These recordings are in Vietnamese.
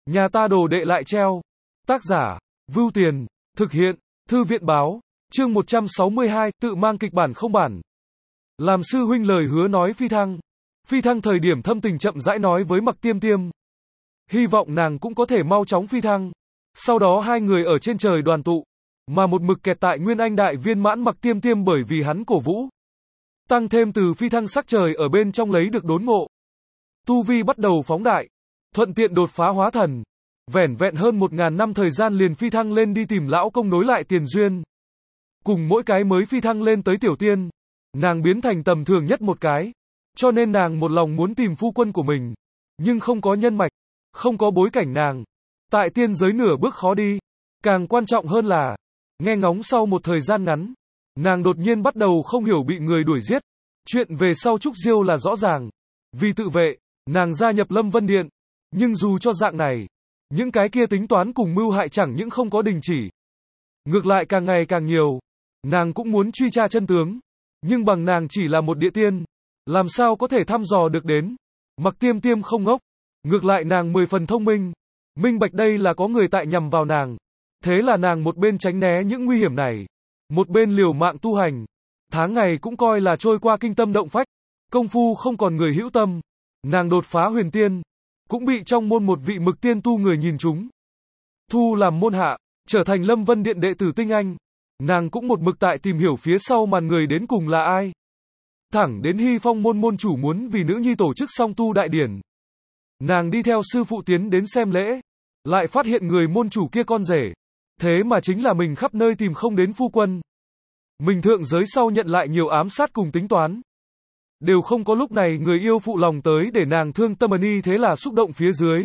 Nhà ta đồ đệ lại treo. Tác giả, Vưu Tiền, thực hiện, Thư viện báo, chương 162, tự mang kịch bản không bản. Làm sư huynh lời hứa nói Phi thăng thời điểm thâm tình chậm rãi nói với Mặc Tiêm Tiêm. Hy vọng nàng cũng có thể mau chóng phi thăng. Sau đó hai người ở trên trời đoàn tụ, mà một mực kẹt tại Nguyên Anh đại viên mãn Mặc Tiêm Tiêm bởi vì hắn cổ vũ. Tăng thêm từ phi thăng sắc trời ở bên trong lấy được đốn ngộ. Tu vi bắt đầu phóng đại, thuận tiện đột phá hóa thần. Vẻn vẹn hơn 1000 năm thời gian liền phi thăng lên đi tìm lão công nối lại tiền duyên. Cùng mỗi cái mới phi thăng lên tới tiểu tiên, nàng biến thành tầm thường nhất một cái. Cho nên nàng một lòng muốn tìm phu quân của mình, nhưng không có nhân mạch, không có bối cảnh nàng. Tại tiên giới nửa bước khó đi. Càng quan trọng hơn là, nghe ngóng sau một thời gian ngắn, nàng đột nhiên bắt đầu không hiểu bị người đuổi giết. Chuyện về sau Trúc Diêu là rõ ràng. Vì tự vệ, nàng gia nhập Lâm Vân Điện. Nhưng dù cho dạng này, những cái kia tính toán cùng mưu hại chẳng những không có đình chỉ. Ngược lại càng ngày càng nhiều. Nàng cũng muốn truy tra chân tướng. Nhưng bằng nàng chỉ là một địa tiên, làm sao có thể thăm dò được đến. Mặc Tiêm Tiêm không ngốc. Ngược lại nàng 10 phần thông minh. Minh bạch đây là có người tại nhằm vào nàng. Thế là nàng một bên tránh né những nguy hiểm này, một bên liều mạng tu hành. Tháng ngày cũng coi là trôi qua kinh tâm động phách. Công phu không còn người hữu tâm. Nàng đột phá huyền tiên, cũng bị trong môn một vị mực tiên tu người nhìn trúng. Thu làm môn hạ, trở thành Lâm Vân Điện đệ tử tinh anh. Nàng cũng một mực tại tìm hiểu phía sau màn người đến cùng là ai. Thẳng đến Hy Phong môn môn chủ muốn vì nữ nhi tổ chức song tu đại điển. Nàng đi theo sư phụ tiến đến xem lễ, lại phát hiện người môn chủ kia con rể. Thế mà chính là mình khắp nơi tìm không đến phu quân. Mình thượng giới sau nhận lại nhiều ám sát cùng tính toán. Đều không có lúc này người yêu phụ lòng tới để nàng thương tâm y, thế là xúc động phía dưới.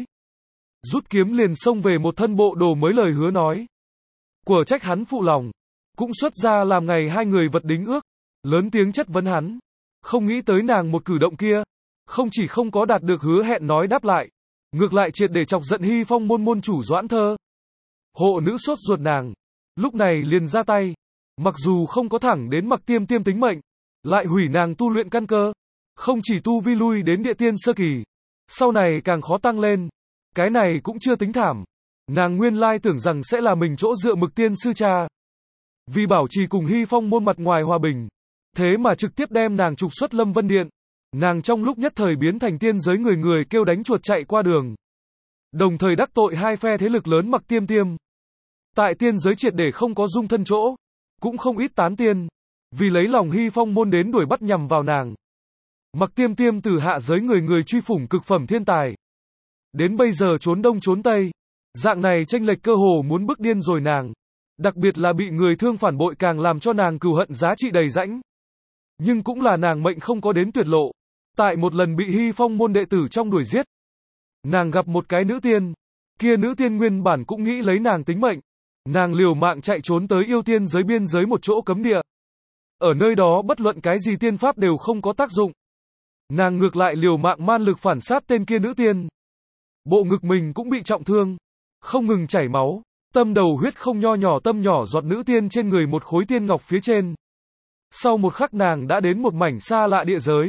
Rút kiếm liền xông về một thân bộ đồ mới lời hứa nói. Của trách hắn phụ lòng, cũng xuất ra làm ngày hai người vật đính ước, lớn tiếng chất vấn hắn. Không nghĩ tới nàng một cử động kia, không chỉ không có đạt được hứa hẹn nói đáp lại, ngược lại triệt để chọc giận Hy Phong môn môn chủ Doãn Thơ. Hộ nữ sốt ruột nàng, lúc này liền ra tay, mặc dù không có thẳng đến Mặc Tiêm Tiêm tính mệnh, lại hủy nàng tu luyện căn cơ, không chỉ tu vi lui đến địa tiên sơ kỳ, sau này càng khó tăng lên. Cái này cũng chưa tính thảm, nàng nguyên lai tưởng rằng sẽ là mình chỗ dựa Mực Tiên sư cha. Vì bảo trì cùng Hy Phong môn mặt ngoài hòa bình, thế mà trực tiếp đem nàng trục xuất Lâm Vân Điện. Nàng trong lúc nhất thời biến thành tiên giới người người kêu đánh chuột chạy qua đường. Đồng thời đắc tội hai phe thế lực lớn Mặc Tiêm Tiêm. Tại tiên giới triệt để không có dung thân chỗ, cũng không ít tán tiên, vì lấy lòng Hy Phong môn đến đuổi bắt nhằm vào nàng. Mặc Tiêm Tiêm từ hạ giới người người truy phủng cực phẩm thiên tài, đến bây giờ trốn đông trốn tây, dạng này chênh lệch cơ hồ muốn bức điên rồi nàng. Đặc biệt là bị người thương phản bội càng làm cho nàng cừu hận giá trị đầy rãnh. Nhưng cũng là nàng mệnh không có đến tuyệt lộ. Tại một lần bị Hy Phong môn đệ tử trong đuổi giết, nàng gặp một cái nữ tiên. Kia nữ tiên nguyên bản cũng nghĩ lấy nàng tính mệnh. Nàng liều mạng chạy trốn tới yêu tiên giới biên giới một chỗ cấm địa. Ở nơi đó bất luận cái gì tiên pháp đều không có tác dụng. Nàng ngược lại liều mạng man lực phản sát tên kia nữ tiên. Bộ ngực mình cũng bị trọng thương, không ngừng chảy máu. Tâm đầu huyết không nho nhỏ tâm nhỏ giọt nữ tiên trên người một khối tiên ngọc phía trên. Sau một khắc nàng đã đến một mảnh xa lạ địa giới.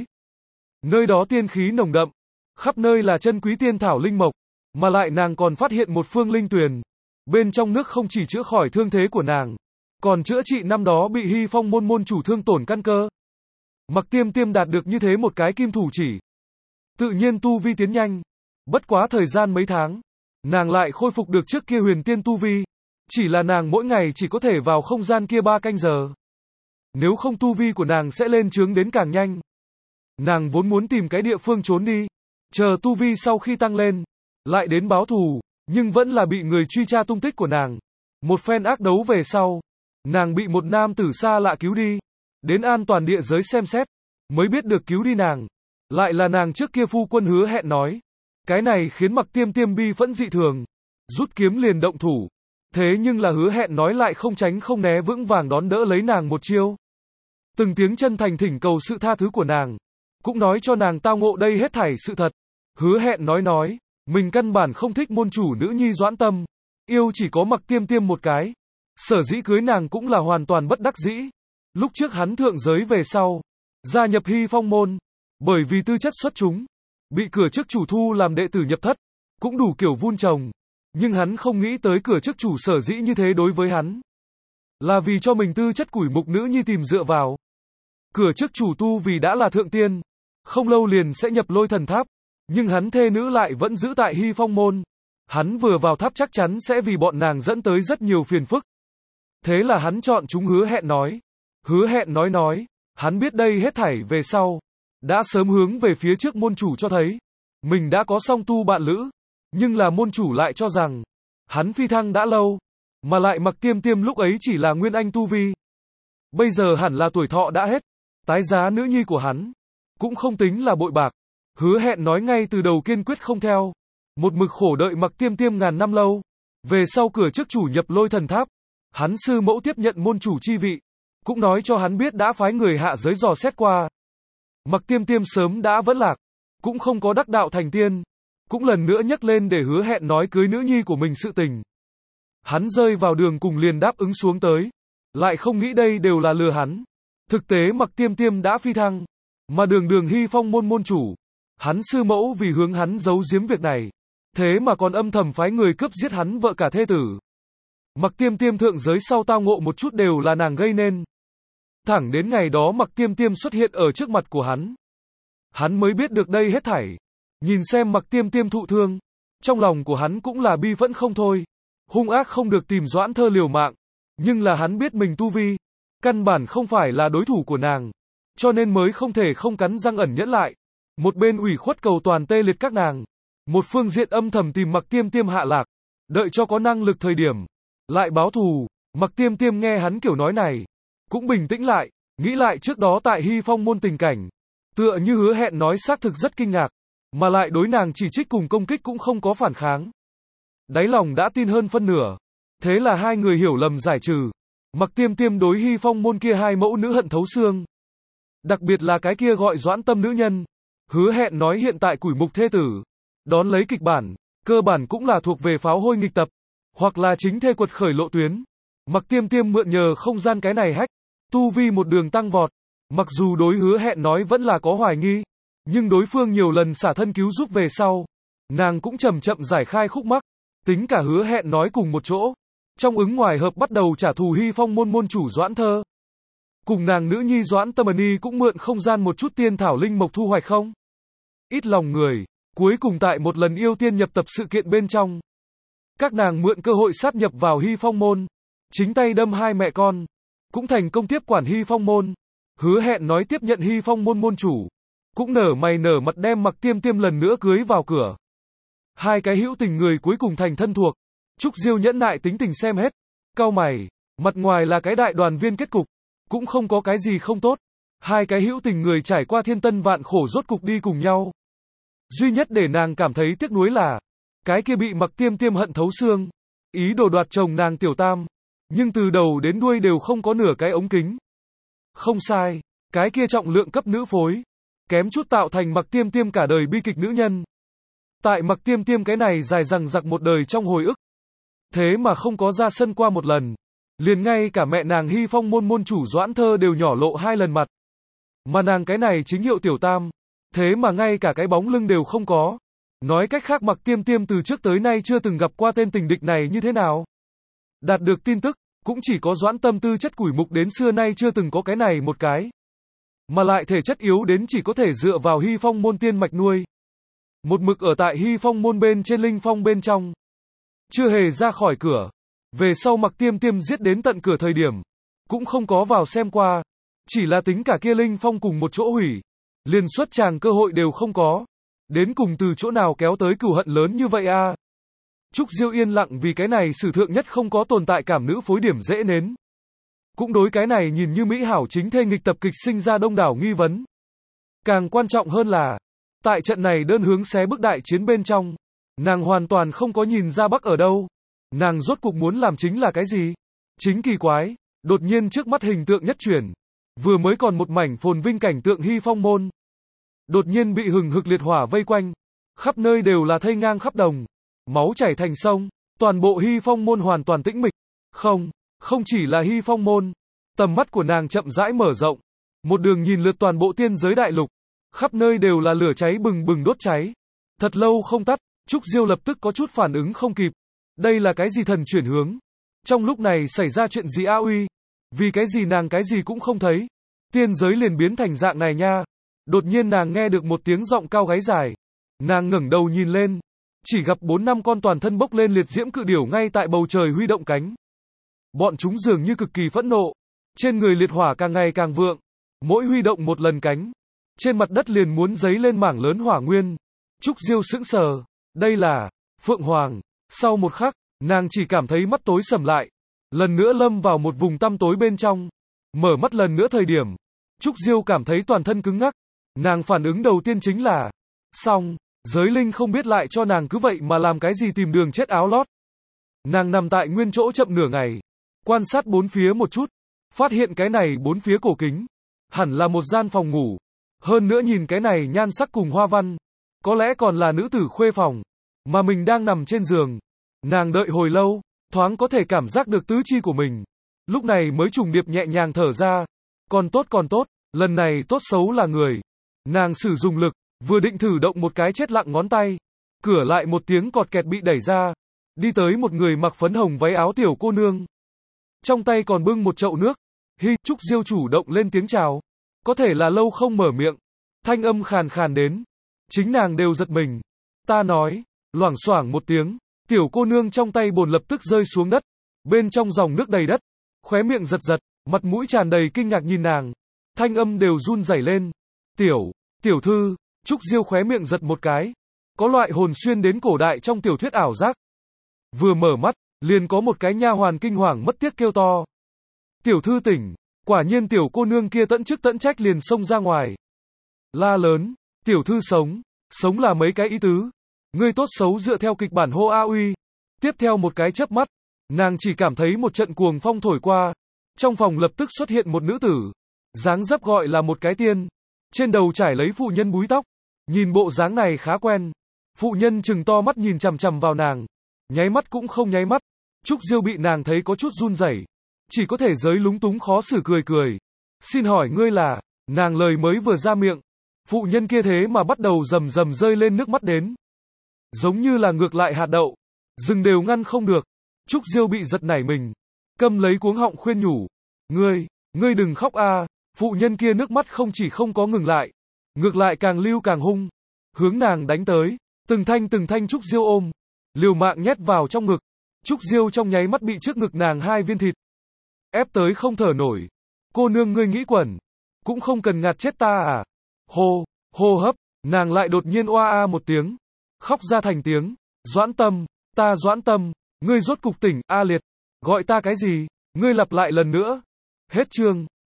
Nơi đó tiên khí nồng đậm, khắp nơi là chân quý tiên thảo linh mộc, mà lại nàng còn phát hiện một phương linh tuyền. Bên trong nước không chỉ chữa khỏi thương thế của nàng, còn chữa trị năm đó bị Hy Phong môn môn chủ thương tổn căn cơ. Mặc Tiêm Tiêm đạt được như thế một cái kim thủ chỉ, tự nhiên tu vi tiến nhanh. Bất quá thời gian mấy tháng, nàng lại khôi phục được trước kia huyền tiên tu vi. Chỉ là nàng mỗi ngày chỉ có thể vào không gian kia 3 canh giờ. Nếu không tu vi của nàng sẽ lên chướng đến càng nhanh. Nàng vốn muốn tìm cái địa phương trốn đi, chờ tu vi sau khi tăng lên, lại đến báo thù, nhưng vẫn là bị người truy tra tung tích của nàng. Một phen ác đấu về sau, nàng bị một nam tử xa lạ cứu đi, đến an toàn địa giới xem xét, mới biết được cứu đi nàng lại là nàng trước kia phu quân hứa hẹn nói. Cái này khiến Mặc Tiêm Tiêm bi phẫn dị thường, rút kiếm liền động thủ. Thế nhưng là hứa hẹn nói lại không tránh không né vững vàng đón đỡ lấy nàng một chiêu. Từng tiếng chân thành thỉnh cầu sự tha thứ của nàng, cũng nói cho nàng tao ngộ đây hết thảy sự thật. Hứa hẹn nói, mình căn bản không thích môn chủ nữ nhi Doãn Tâm, yêu chỉ có Mặc Tiêm Tiêm một cái. Sở dĩ cưới nàng cũng là hoàn toàn bất đắc dĩ. Lúc trước hắn thượng giới về sau, gia nhập Hy Phong môn, bởi vì tư chất xuất chúng, bị cửa chức chủ thu làm đệ tử nhập thất. cũng đủ kiểu vun trồng. Nhưng hắn không nghĩ tới cửa chức chủ sở dĩ như thế đối với hắn. Là vì cho mình tư chất củi mục nữ nhi tìm dựa vào. Cửa chức chủ tu vì đã là thượng tiên, không lâu liền sẽ nhập lôi thần tháp. Nhưng hắn thê nữ lại vẫn giữ tại Hy Phong môn. Hắn vừa vào tháp chắc chắn sẽ vì bọn nàng dẫn tới rất nhiều phiền phức. Thế là hắn chọn chúng hứa hẹn nói. Hứa hẹn nói, hắn biết đây hết thảy về sau. Đã sớm hướng về phía trước môn chủ cho thấy. Mình đã có song tu bạn lữ. Nhưng là môn chủ lại cho rằng. Hắn phi thăng đã lâu. Mà lại Mặc Tiêm Tiêm lúc ấy chỉ là nguyên anh tu vi. Bây giờ hẳn là tuổi thọ đã hết. Tái giá nữ nhi của hắn. Cũng không tính là bội bạc. Hứa hẹn nói ngay từ đầu kiên quyết không theo. Một mực khổ đợi Mặc Tiêm Tiêm ngàn năm lâu. Về sau cửa chức chủ nhập lôi thần tháp. Hắn sư mẫu tiếp nhận môn chủ chi vị. Cũng nói cho hắn biết đã phái người hạ giới dò xét qua. Mặc Tiêm Tiêm sớm đã vẫn lạc. Cũng không có đắc đạo thành tiên. Cũng lần nữa nhắc lên để hứa hẹn nói cưới nữ nhi của mình sự tình. Hắn rơi vào đường cùng liền đáp ứng xuống tới. Lại không nghĩ đây đều là lừa hắn. Thực tế Mặc Tiêm Tiêm đã phi thăng. Mà đường Hy Phong môn môn chủ. Hắn sư mẫu vì hướng hắn giấu giếm việc này. Thế mà còn âm thầm phái người cướp giết hắn vợ cả thê tử. Mặc Tiêm Tiêm thượng giới sau tao ngộ một chút đều là nàng gây nên. Thẳng đến ngày đó Mặc Tiêm Tiêm xuất hiện ở trước mặt của hắn. Hắn mới biết được đây hết thảy. Nhìn xem Mặc Tiêm Tiêm thụ thương. Trong lòng của hắn cũng là bi phẫn không thôi. Hung ác không được tìm Doãn Thơ liều mạng. Nhưng là hắn biết mình tu vi. Căn bản không phải là đối thủ của nàng. Cho nên mới không thể không cắn răng ẩn nhẫn lại. Một bên ủy khuất cầu toàn tê liệt các nàng. Một phương diện âm thầm tìm Mặc Tiêm Tiêm hạ lạc. Đợi cho có năng lực thời điểm. Lại báo thù. Mặc Tiêm Tiêm nghe hắn kiểu nói này. Cũng bình tĩnh lại. Nghĩ lại trước đó tại Hy Phong môn tình cảnh. Tựa như hứa hẹn nói xác thực rất kinh ngạc. Mà lại đối nàng chỉ trích cùng công kích cũng không có phản kháng. Đáy lòng đã tin hơn phân nửa. Thế là hai người hiểu lầm giải trừ. Mặc Tiêm Tiêm đối Hy Phong môn kia hai mẫu nữ hận thấu xương. Đặc biệt là cái kia gọi Doãn Tâm nữ nhân. Hứa hẹn nói hiện tại củi mục thê tử. Đón lấy kịch bản. Cơ bản cũng là thuộc về pháo hôi nghịch tập. Hoặc là chính thê quật khởi lộ tuyến. Mặc Tiêm Tiêm mượn nhờ không gian cái này hách. Tu vi một đường tăng vọt. Mặc dù đối hứa hẹn nói vẫn là có hoài nghi. Nhưng đối phương nhiều lần xả thân cứu giúp về sau. Nàng cũng chậm chậm giải khai khúc mắc. Tính cả hứa hẹn nói cùng một chỗ. Trong ứng ngoài hợp bắt đầu trả thù Hy Phong môn môn chủ Doãn Thơ. Cùng nàng nữ nhi Doãn Tâm Ni cũng mượn không gian một chút tiên thảo linh mộc thu hoạch không. Ít lòng người. Cuối cùng tại một lần yêu tiên nhập tập sự kiện bên trong. Các nàng mượn cơ hội sát nhập vào Hy Phong môn. Chính tay đâm hai mẹ con. Cũng thành công tiếp quản Hy Phong môn. Hứa hẹn nói tiếp nhận Hy Phong môn môn chủ. Cũng nở mày nở mặt đem Mặc Tiêm Tiêm lần nữa cưới vào cửa. Hai cái hữu tình người cuối cùng thành thân thuộc. Trúc Diêu nhẫn nại tính tình xem hết. Cau mày. Mặt ngoài là cái đại đoàn viên kết cục. Cũng không có cái gì không tốt. Hai cái hữu tình người trải qua thiên tân vạn khổ rốt cục đi cùng nhau. Duy nhất để nàng cảm thấy tiếc nuối là. Cái kia bị Mặc Tiêm Tiêm hận thấu xương. Ý đồ đoạt chồng nàng tiểu tam. Nhưng từ đầu đến đuôi đều không có nửa cái ống kính. Không sai. Cái kia trọng lượng cấp nữ phối. Kém chút tạo thành Mặc Tiêm Tiêm cả đời bi kịch nữ nhân. Tại Mặc Tiêm Tiêm cái này dài dằng dặc một đời trong hồi ức. Thế mà không có ra sân qua một lần. Liền ngay cả mẹ nàng Hy Phong môn môn chủ Doãn Thơ đều nhỏ lộ hai lần mặt. Mà nàng cái này chính hiệu tiểu tam. Thế mà ngay cả cái bóng lưng đều không có. Nói cách khác Mặc Tiêm Tiêm từ trước tới nay chưa từng gặp qua tên tình địch này như thế nào. Đạt được tin tức, cũng chỉ có Doãn Tâm tư chất củi mục đến xưa nay chưa từng có cái này một cái. Mà lại thể chất yếu đến chỉ có thể dựa vào Hy Phong môn tiên mạch nuôi. Một mực ở tại Hy Phong môn bên trên linh phong bên trong. Chưa hề ra khỏi cửa. Về sau Mặc Tiêm Tiêm giết đến tận cửa thời điểm. Cũng không có vào xem qua. Chỉ là tính cả kia linh phong cùng một chỗ hủy. Liền xuất tràng cơ hội đều không có. Đến cùng từ chỗ nào kéo tới cừu hận lớn như vậy a? Trúc Diêu yên lặng vì cái này sử thượng nhất không có tồn tại cảm nữ phối điểm dễ nến. Cũng đối cái này nhìn như mỹ hảo chính thê nghịch tập kịch sinh ra đông đảo nghi vấn. Càng quan trọng hơn là, tại trận này đơn hướng xé bức đại chiến bên trong, nàng hoàn toàn không có nhìn ra Bắc ở đâu. Nàng rốt cuộc muốn làm chính là cái gì? Chính kỳ quái, đột nhiên trước mắt hình tượng nhất chuyển. Vừa mới còn một mảnh phồn vinh cảnh tượng Hy Phong môn. Đột nhiên bị hừng hực liệt hỏa vây quanh. Khắp nơi đều là thây ngang khắp đồng. Máu chảy thành sông. Toàn bộ Hy Phong môn hoàn toàn tĩnh mịch. Không chỉ là Hy Phong môn. Tầm mắt của nàng chậm rãi mở rộng. Một đường nhìn lượt toàn bộ tiên giới đại lục. Khắp nơi đều là lửa cháy bừng bừng đốt cháy. Thật lâu không tắt. Trúc Diêu lập tức có chút phản ứng không kịp. Đây là cái gì thần chuyển hướng? Trong lúc này xảy ra chuyện gì A Uy? Vì cái gì nàng cái gì cũng không thấy? Tiên giới liền biến thành dạng này nha. Đột nhiên nàng nghe được một tiếng giọng cao gáy dài. Nàng ngẩng đầu nhìn lên, chỉ gặp 4-5 con toàn thân bốc lên liệt diễm cự điểu ngay tại bầu trời huy động cánh. Bọn chúng dường như cực kỳ phẫn nộ, trên người liệt hỏa càng ngày càng vượng, mỗi huy động một lần cánh, trên mặt đất liền muốn giấy lên mảng lớn hỏa nguyên. Trúc Diêu sững sờ, đây là Phượng Hoàng. Sau một khắc, nàng chỉ cảm thấy mắt tối sầm lại, lần nữa lâm vào một vùng tăm tối bên trong. Mở mắt lần nữa thời điểm, Trúc Diêu cảm thấy toàn thân cứng ngắc. Nàng phản ứng đầu tiên chính là, xong, giới linh không biết lại cho nàng cứ vậy mà làm cái gì tìm đường chết áo lót. Nàng nằm tại nguyên chỗ chậm nửa ngày, quan sát bốn phía một chút, phát hiện cái này bốn phía cổ kính, hẳn là một gian phòng ngủ. Hơn nữa nhìn cái này nhan sắc cùng hoa văn, có lẽ còn là nữ tử khuê phòng, mà mình đang nằm trên giường. Nàng đợi hồi lâu, thoáng có thể cảm giác được tứ chi của mình. Lúc này mới trùng điệp nhẹ nhàng thở ra. Còn tốt, lần này tốt xấu là người. Nàng sử dụng lực, vừa định thử động một cái chết lặng ngón tay. Cửa lại một tiếng cọt kẹt bị đẩy ra. Đi tới một người mặc phấn hồng váy áo tiểu cô nương. Trong tay còn bưng một chậu nước. Trúc Diêu chủ động lên tiếng chào. Có thể là lâu không mở miệng. Thanh âm khàn khàn đến. Chính nàng đều giật mình. Ta nói, loảng xoảng một tiếng. Tiểu cô nương trong tay bồn lập tức rơi xuống đất. Bên trong dòng nước đầy đất. Khóe miệng giật giật, mặt mũi tràn đầy kinh ngạc nhìn nàng. Thanh âm đều run rẩy lên. Tiểu thư, Trúc Diêu khóe miệng giật một cái. Có loại hồn xuyên đến cổ đại trong tiểu thuyết ảo giác. Vừa mở mắt, liền có một cái nha hoàn kinh hoàng mất tiếc kêu to. Tiểu thư tỉnh, quả nhiên tiểu cô nương kia tận chức tận trách liền xông ra ngoài. La lớn, tiểu thư sống là mấy cái ý tứ. Ngươi tốt xấu dựa theo kịch bản hô A Uy. Tiếp theo một cái chớp mắt, nàng chỉ cảm thấy một trận cuồng phong thổi qua. Trong phòng lập tức xuất hiện một nữ tử. Dáng dấp gọi là một cái tiên. Trên đầu trải lấy phụ nhân búi tóc. Nhìn bộ dáng này khá quen. Phụ nhân trừng to mắt nhìn chằm chằm vào nàng. Nháy mắt cũng không nháy mắt. Trúc Diêu bị nàng thấy có chút run rẩy, chỉ có thể giới lúng túng khó xử cười. Xin hỏi ngươi là, nàng lời mới vừa ra miệng. Phụ nhân kia thế mà bắt đầu rầm rầm rơi lên nước mắt đến. Giống như là ngược lại hạt đậu. Dừng đều ngăn không được. Trúc Diêu bị giật nảy mình. Câm lấy cuống họng khuyên nhủ. Ngươi đừng khóc a. Phụ nhân kia nước mắt không chỉ không có ngừng lại. Ngược lại càng lưu càng hung. Hướng nàng đánh tới. Từng thanh Trúc Diêu ôm. Liều mạng nhét vào trong ngực. Trúc Diêu trong nháy mắt bị trước ngực nàng 2 viên thịt ép tới không thở nổi. Cô nương ngươi nghĩ quẩn. Cũng không cần ngạt chết ta à. Hô hấp. Nàng lại đột nhiên oa a một tiếng. Khóc ra thành tiếng. Doãn Tâm. Ta Doãn Tâm. Ngươi rốt cục tỉnh, A Liệt. Gọi ta cái gì? Ngươi lặp lại lần nữa. Hết chương.